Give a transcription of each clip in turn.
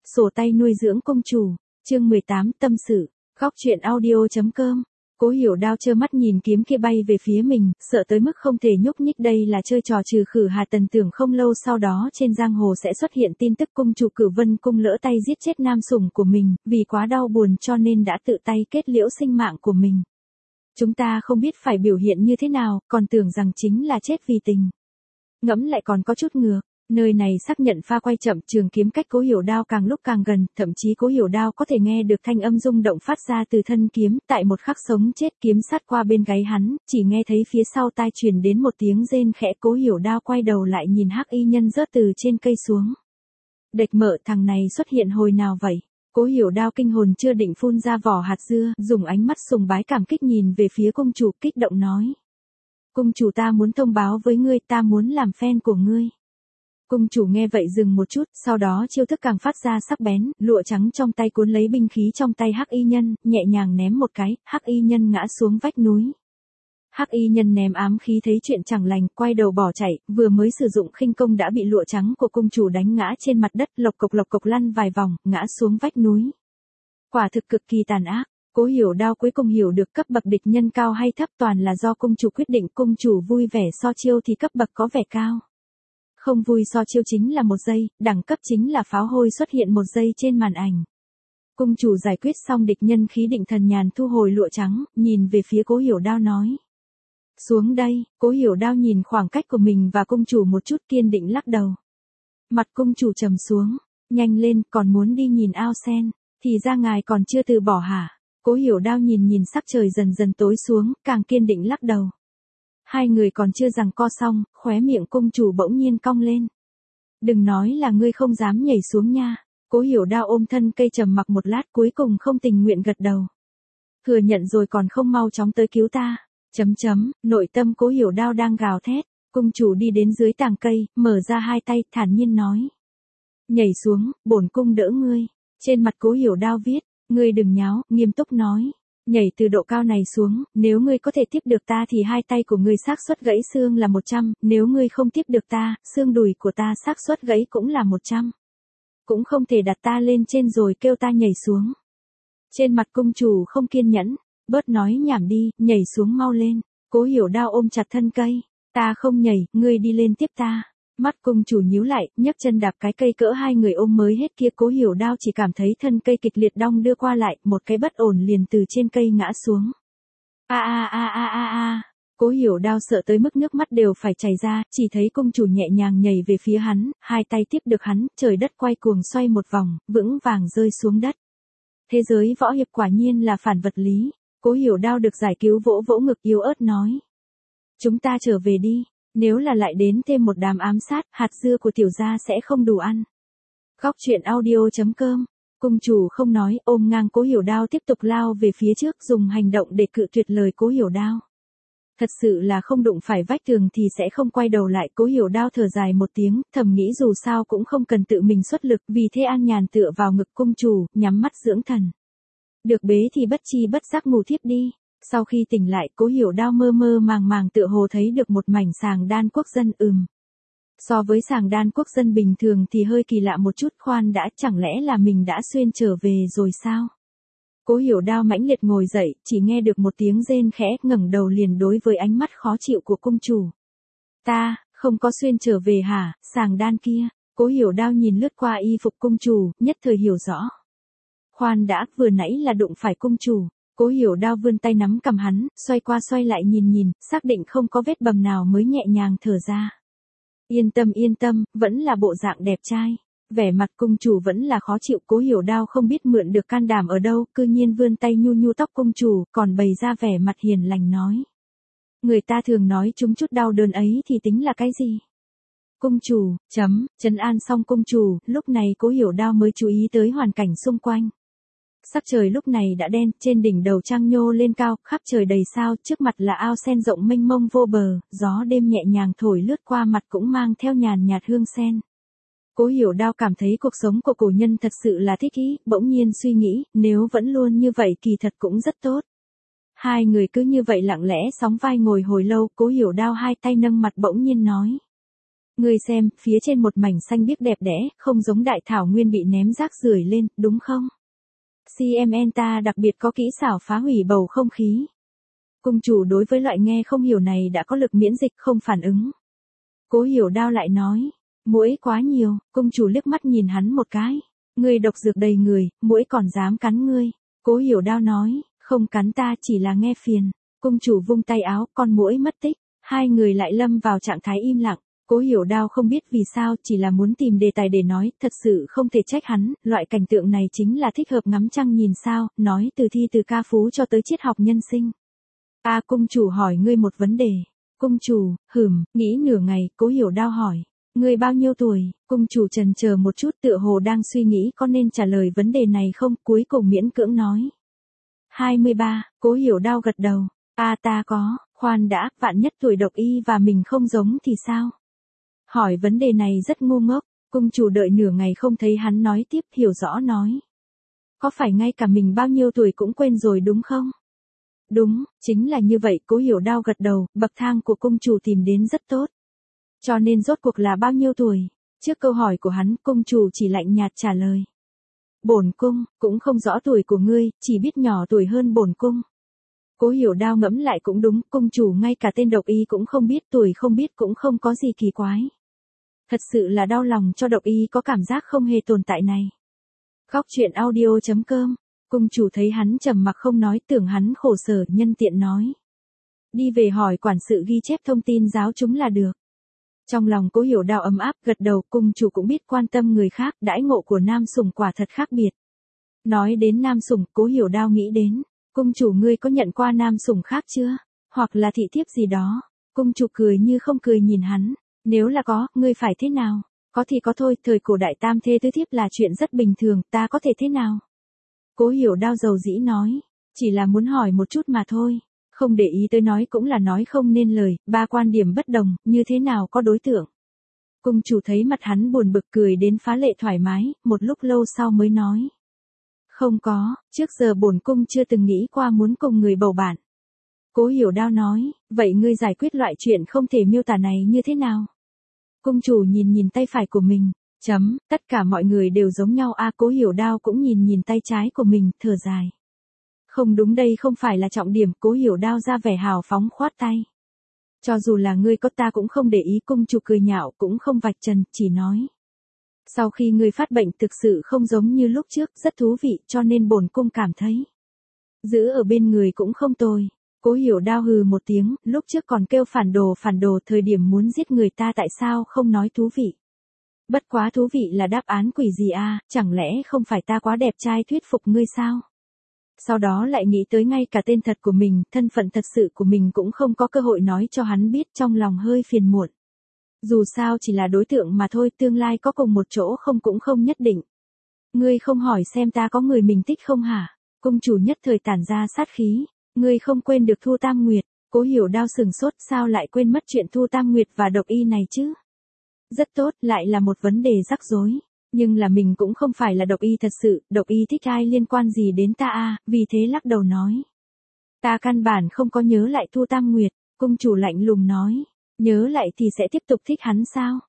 Sổ tay nuôi dưỡng công chủ, chương 18 tâm sự, góc truyện audio.com. Cố Hiểu Đao trơ mắt nhìn kiếm kia bay về phía mình, sợ tới mức không thể nhúc nhích. Đây là chơi trò trừ khử Hà Tần, tưởng không lâu sau đó trên giang hồ sẽ xuất hiện tin tức cung chủ Cửu Vân cung lỡ tay giết chết nam sủng của mình, vì quá đau buồn cho nên đã tự tay kết liễu sinh mạng của mình. Chúng ta không biết phải biểu hiện như thế nào, còn tưởng rằng chính là chết vì tình. Ngẫm lại còn có chút ngược. Nơi này xác nhận pha quay chậm, trường kiếm cách Cố Hiểu Đao càng lúc càng gần, thậm chí Cố Hiểu Đao có thể nghe được thanh âm rung động phát ra từ thân kiếm. Tại một khắc sống chết, kiếm sát qua bên gáy hắn, chỉ nghe thấy phía sau tai truyền đến một tiếng rên khẽ. Cố Hiểu Đao quay đầu lại nhìn Hắc Y Nhân rớt từ trên cây xuống. Địch Mợ, thằng này xuất hiện hồi nào vậy? Cố Hiểu Đao kinh hồn chưa định phun ra vỏ hạt dưa, dùng ánh mắt sùng bái cảm kích nhìn về phía công chủ, kích động nói: "Cung chủ, ta muốn thông báo với ngươi, ta muốn làm fan của ngươi." Cung chủ nghe vậy dừng một chút, sau đó chiêu thức càng phát ra sắc bén, lụa trắng trong tay cuốn lấy binh khí trong tay Hắc Y Nhân, nhẹ nhàng ném một cái, Hắc Y Nhân ngã xuống vách núi. Hắc Y Nhân ném ám khí thấy chuyện chẳng lành, quay đầu bỏ chạy, vừa mới sử dụng khinh công đã bị lụa trắng của cung chủ đánh ngã trên mặt đất, lộc cộc lăn vài vòng, ngã xuống vách núi. Quả thực cực kỳ tàn ác. Cố Hiểu Đao cuối cùng hiểu được cấp bậc địch nhân cao hay thấp toàn là do cung chủ quyết định. Cung chủ vui vẻ so chiêu thì cấp bậc có vẻ cao. Không vui so chiêu chính là 1 giây, đẳng cấp chính là pháo hôi xuất hiện 1 giây trên màn ảnh. Cung chủ giải quyết xong địch nhân, khí định thần nhàn thu hồi lụa trắng, nhìn về phía Cố Hiểu Đao nói: "Xuống đây." Cố Hiểu Đao nhìn khoảng cách của mình và cung chủ một chút, kiên định lắc đầu. Mặt cung chủ trầm xuống: "Nhanh lên, còn muốn đi nhìn ao sen, thì ra ngài còn chưa từ bỏ hả?" Cố Hiểu Đao nhìn sắc trời dần dần tối xuống, càng kiên định lắc đầu. Hai người còn chưa giằng co xong, khóe miệng cung chủ bỗng nhiên cong lên. "Đừng nói là ngươi không dám nhảy xuống nha." Cố Hiểu Đao ôm thân cây trầm mặc một lát, cuối cùng không tình nguyện gật đầu. "Thừa nhận rồi còn không mau chóng tới cứu ta." Nội tâm Cố Hiểu Đao đang gào thét. Cung chủ đi đến dưới tàng cây, mở ra hai tay, thản nhiên nói: "Nhảy xuống, bổn cung đỡ ngươi." Trên mặt Cố Hiểu Đao viết: "Ngươi đừng nháo." Nghiêm túc nói: "Nhảy từ độ cao này xuống, nếu ngươi có thể tiếp được ta thì hai tay của ngươi xác suất gãy xương là 100, nếu ngươi không tiếp được ta, xương đùi của ta xác suất gãy cũng là 100. Cũng không thể đặt ta lên trên rồi kêu ta nhảy xuống." Trên mặt cung chủ không kiên nhẫn: "Bớt nói nhảm đi, nhảy xuống mau lên." Cố Hiểu Đao ôm chặt thân cây: "Ta không nhảy, ngươi đi lên tiếp ta." Mắt cung chủ nhíu lại, nhấc chân đạp cái cây cỡ hai người ôm mới hết kia. Cố Hiểu Đao chỉ cảm thấy thân cây kịch liệt đong đưa qua lại, một cái bất ổn liền từ trên cây ngã xuống. A. Cố Hiểu Đao sợ tới mức nước mắt đều phải chảy ra, chỉ thấy cung chủ nhẹ nhàng nhảy về phía hắn, hai tay tiếp được hắn, trời đất quay cuồng xoay một vòng, vững vàng rơi xuống đất. Thế giới võ hiệp quả nhiên là phản vật lý. Cố Hiểu Đao được giải cứu vỗ vỗ ngực yếu ớt nói: "Chúng ta trở về đi. Nếu là lại đến thêm một đám ám sát, hạt dưa của tiểu gia sẽ không đủ ăn." Góc truyện audio.com. Cung chủ không nói, ôm ngang Cố Hiểu Đao tiếp tục lao về phía trước, dùng hành động để cự tuyệt lời Cố Hiểu Đao. Thật sự là không đụng phải vách tường thì sẽ không quay đầu lại. Cố Hiểu Đao thở dài một tiếng, thầm nghĩ dù sao cũng không cần tự mình xuất lực, vì thế an nhàn tựa vào ngực cung chủ, nhắm mắt dưỡng thần. Được bế thì bất chi bất giác ngủ thiếp đi. Sau khi tỉnh lại, Cố Hiểu Đao mơ mơ màng màng tựa hồ thấy được một mảnh sàng đan quốc dân. So với sàng đan quốc dân bình thường thì hơi kỳ lạ một chút. Khoan đã, chẳng lẽ là mình đã xuyên trở về rồi sao? Cố Hiểu Đao mãnh liệt ngồi dậy, chỉ nghe được một tiếng rên khẽ, ngẩng đầu liền đối với ánh mắt khó chịu của cung chủ: "Ta, không có xuyên trở về hả, sàng đan kia?" Cố Hiểu Đao nhìn lướt qua y phục cung chủ, nhất thời hiểu rõ. Khoan đã, vừa nãy là đụng phải cung chủ. Cố Hiểu Đao vươn tay nắm cầm hắn, xoay qua xoay lại nhìn, xác định không có vết bầm nào mới nhẹ nhàng thở ra. Yên tâm, vẫn là bộ dạng đẹp trai." Vẻ mặt cung chủ vẫn là khó chịu. Cố Hiểu Đao không biết mượn được can đảm ở đâu, cư nhiên vươn tay nhu tóc cung chủ, còn bày ra vẻ mặt hiền lành nói: "Người ta thường nói chúng chút đau đớn ấy thì tính là cái gì?" Cung chủ, trấn an xong cung chủ, lúc này Cố Hiểu Đao mới chú ý tới hoàn cảnh xung quanh. Sắc trời lúc này đã đen, trên đỉnh đầu trăng nhô lên cao, khắp trời đầy sao, trước mặt là ao sen rộng mênh mông vô bờ, gió đêm nhẹ nhàng thổi lướt qua mặt cũng mang theo nhàn nhạt hương sen. Cố Hiểu Đao cảm thấy cuộc sống của cổ nhân thật sự là thích ý, bỗng nhiên suy nghĩ, nếu vẫn luôn như vậy kỳ thật cũng rất tốt. Hai người cứ như vậy lặng lẽ sóng vai ngồi hồi lâu, Cố Hiểu Đao hai tay nâng mặt bỗng nhiên nói: Ngươi xem, phía trên một mảnh xanh biếc đẹp đẽ, không giống đại thảo nguyên bị ném rác rưởi lên, đúng không? CMN ta đặc biệt có kỹ xảo phá hủy bầu không khí. Cung chủ đối với loại nghe không hiểu này đã có lực miễn dịch không phản ứng. Cố Hiểu Đao lại nói, muỗi quá nhiều, cung chủ liếc mắt nhìn hắn một cái. Ngươi độc dược đầy người, muỗi còn dám cắn ngươi. Cố Hiểu Đao nói, không cắn ta chỉ là nghe phiền. Cung chủ vung tay áo, con muỗi mất tích. Hai người lại lâm vào trạng thái im lặng. Cố Hiểu Đao không biết vì sao, chỉ là muốn tìm đề tài để nói, thật sự không thể trách hắn, loại cảnh tượng này chính là thích hợp ngắm trăng nhìn sao, nói từ thi từ ca phú cho tới triết học nhân sinh. Cung chủ hỏi ngươi một vấn đề. Cung chủ, nghĩ nửa ngày, Cố Hiểu Đao hỏi. Ngươi bao nhiêu tuổi? Cung chủ chần chờ một chút tựa hồ đang suy nghĩ có nên trả lời vấn đề này không, cuối cùng miễn cưỡng nói. 23, Cố Hiểu Đao gật đầu. Ta có, khoan đã, vạn nhất tuổi độc y và mình không giống thì sao? Hỏi vấn đề này rất ngu ngốc, cung chủ đợi nửa ngày không thấy hắn nói tiếp, hiểu rõ nói. Có phải ngay cả mình bao nhiêu tuổi cũng quên rồi đúng không? Đúng, chính là như vậy, Cố Hiểu Đao gật đầu, bậc thang của cung chủ tìm đến rất tốt. Cho nên rốt cuộc là bao nhiêu tuổi? Trước câu hỏi của hắn, cung chủ chỉ lạnh nhạt trả lời. Bổn cung, cũng không rõ tuổi của ngươi, chỉ biết nhỏ tuổi hơn bổn cung. Cố Hiểu Đao ngẫm lại cũng đúng, cung chủ ngay cả tên độc y cũng không biết, tuổi không biết cũng không có gì kỳ quái. Thật sự là đau lòng cho độc y có cảm giác không hề tồn tại này. Góc truyện audio.com, cung chủ thấy hắn trầm mặc không nói, tưởng hắn khổ sở, nhân tiện nói. Đi về hỏi quản sự ghi chép thông tin giáo chúng là được. Trong lòng Cố Hiểu Đao ấm áp, gật đầu, cung chủ cũng biết quan tâm người khác, đãi ngộ của nam sủng quả thật khác biệt. Nói đến nam sủng, Cố Hiểu Đao nghĩ đến, cung chủ ngươi có nhận qua nam sủng khác chưa? Hoặc là thị thiếp gì đó? Cung chủ cười như không cười nhìn hắn, nếu là có, ngươi phải thế nào? Có thì có thôi, thời cổ đại tam thê tứ thiếp là chuyện rất bình thường, ta có thể thế nào? Cố Hiểu Đao dầu dĩ nói, chỉ là muốn hỏi một chút mà thôi. Không để ý tới nói cũng là nói không nên lời, ba quan điểm bất đồng, như thế nào có đối tượng. Cung chủ thấy mặt hắn buồn bực cười đến phá lệ thoải mái, một lúc lâu sau mới nói. Không có, trước giờ bổn cung chưa từng nghĩ qua muốn cùng người bầu bạn. Cố Hiểu Đao nói, vậy ngươi giải quyết loại chuyện không thể miêu tả này như thế nào? Cung chủ nhìn tay phải của mình, tất cả mọi người đều giống nhau Cố Hiểu Đao cũng nhìn tay trái của mình, thở dài. Không đúng, đây không phải là trọng điểm, Cố Hiểu Đao ra vẻ hào phóng khoát tay. Cho dù là ngươi có ta cũng không để ý, cung chủ cười nhạo cũng không vạch trần, chỉ nói. Sau khi ngươi phát bệnh thực sự không giống như lúc trước, rất thú vị, cho nên bổn cung cảm thấy. Giữ ở bên người cũng không tồi. Cố Hiểu Đao hừ một tiếng, lúc trước còn kêu phản đồ, thời điểm muốn giết người ta tại sao không nói thú vị. Bất quá thú vị là đáp án quỷ gì chẳng lẽ không phải ta quá đẹp trai thuyết phục ngươi sao? Sau đó lại nghĩ tới ngay cả tên thật của mình, thân phận thật sự của mình cũng không có cơ hội nói cho hắn biết, trong lòng hơi phiền muộn. Dù sao chỉ là đối tượng mà thôi, tương lai có cùng một chỗ không cũng không nhất định. Ngươi không hỏi xem ta có người mình thích không hả? Cung chủ nhất thời tản ra sát khí. Ngươi không quên được Thu Tam Nguyệt. Cố Hiểu Đao sừng sốt, sao lại quên mất chuyện Thu Tam Nguyệt và độc y này chứ? Rất tốt, lại là một vấn đề rắc rối. Nhưng là mình cũng không phải là độc y thật sự, độc y thích ai liên quan gì đến ta vì thế lắc đầu nói. Ta căn bản không có nhớ lại Thu Tam Nguyệt, cung chủ lạnh lùng nói. Nhớ lại thì sẽ tiếp tục thích hắn sao?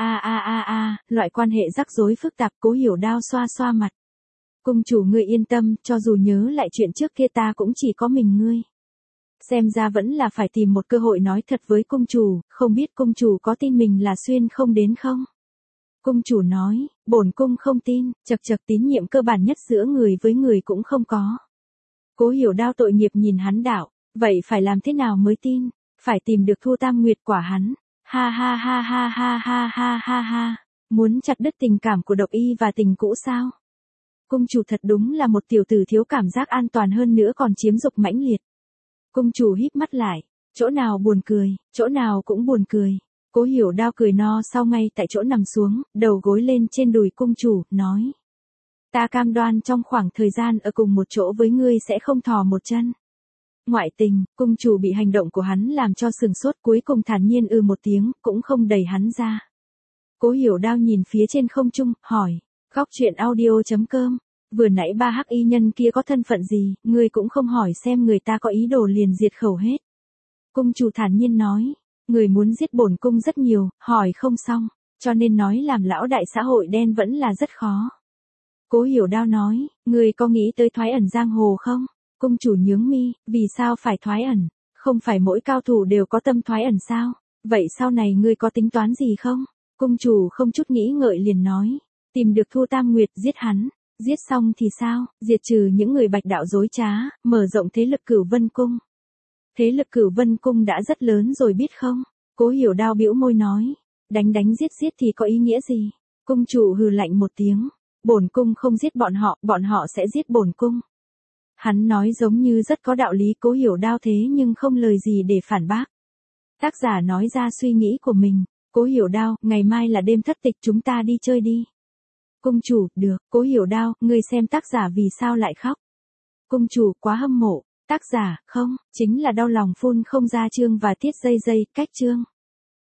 Loại quan hệ rắc rối phức tạp, Cố Hiểu Đao xoa xoa mặt. Cung chủ ngươi yên tâm, cho dù nhớ lại chuyện trước kia ta cũng chỉ có mình ngươi. Xem ra vẫn là phải tìm một cơ hội nói thật với cung chủ, không biết cung chủ có tin mình là xuyên không đến không? Cung chủ nói, bổn cung không tin, chật tín nhiệm cơ bản nhất giữa người với người cũng không có. Cố Hiểu Đao tội nghiệp nhìn hắn đạo, vậy phải làm thế nào mới tin? Phải tìm được Thu Tam Nguyệt quả hắn. Ha. Muốn chặt đứt tình cảm của độc y và tình cũ sao? Cung chủ thật đúng là một tiểu tử thiếu cảm giác an toàn, hơn nữa còn chiếm dục mãnh liệt. Cung chủ híp mắt lại, chỗ nào buồn cười, chỗ nào cũng buồn cười. Cố Hiểu Đao cười no sau ngay tại chỗ nằm xuống, đầu gối lên trên đùi cung chủ, nói. Ta cam đoan trong khoảng thời gian ở cùng một chỗ với ngươi sẽ không thò một chân. Ngoại tình, cung chủ bị hành động của hắn làm cho sừng sốt, cuối cùng thản nhiên một tiếng, cũng không đẩy hắn ra. Cố Hiểu Đao nhìn phía trên không trung, hỏi. Góc truyện audio.com, vừa nãy ba hắc y nhân kia có thân phận gì, ngươi cũng không hỏi xem người ta có ý đồ liền diệt khẩu hết. Cung chủ thản nhiên nói, Người muốn giết bổn cung rất nhiều, hỏi không xong, cho nên nói làm lão đại xã hội đen vẫn là rất khó. Cố Hiểu Đao nói, người có nghĩ tới thoái ẩn giang hồ không? Cung chủ nhướng mi, vì sao phải thoái ẩn? Không phải mỗi cao thủ đều có tâm thoái ẩn sao? Vậy sau này ngươi có tính toán gì không? Cung chủ không chút nghĩ ngợi liền nói, tìm được Thu Tam Nguyệt giết hắn, giết xong thì sao? Diệt trừ những người bạch đạo dối trá, mở rộng thế lực Cửu Vân Cung. Thế lực Cửu Vân Cung đã rất lớn rồi biết không? Cố Hiểu Đao bĩu môi nói, đánh đánh giết giết thì có ý nghĩa gì? Cung chủ hừ lạnh một tiếng, bổn cung không giết bọn họ sẽ giết bổn cung. Hắn nói giống như rất có đạo lý. Cố Hiểu Đao thế nhưng không lời gì để phản bác. Tác giả nói ra suy nghĩ của mình, Cố Hiểu Đao, ngày mai là đêm thất tịch chúng ta đi chơi đi. Cung chủ, được. Cố Hiểu Đao, ngươi xem tác giả vì sao lại khóc. Cung chủ, quá hâm mộ. Tác giả, không, chính là đau lòng phun không ra chương và tiết dây cách chương.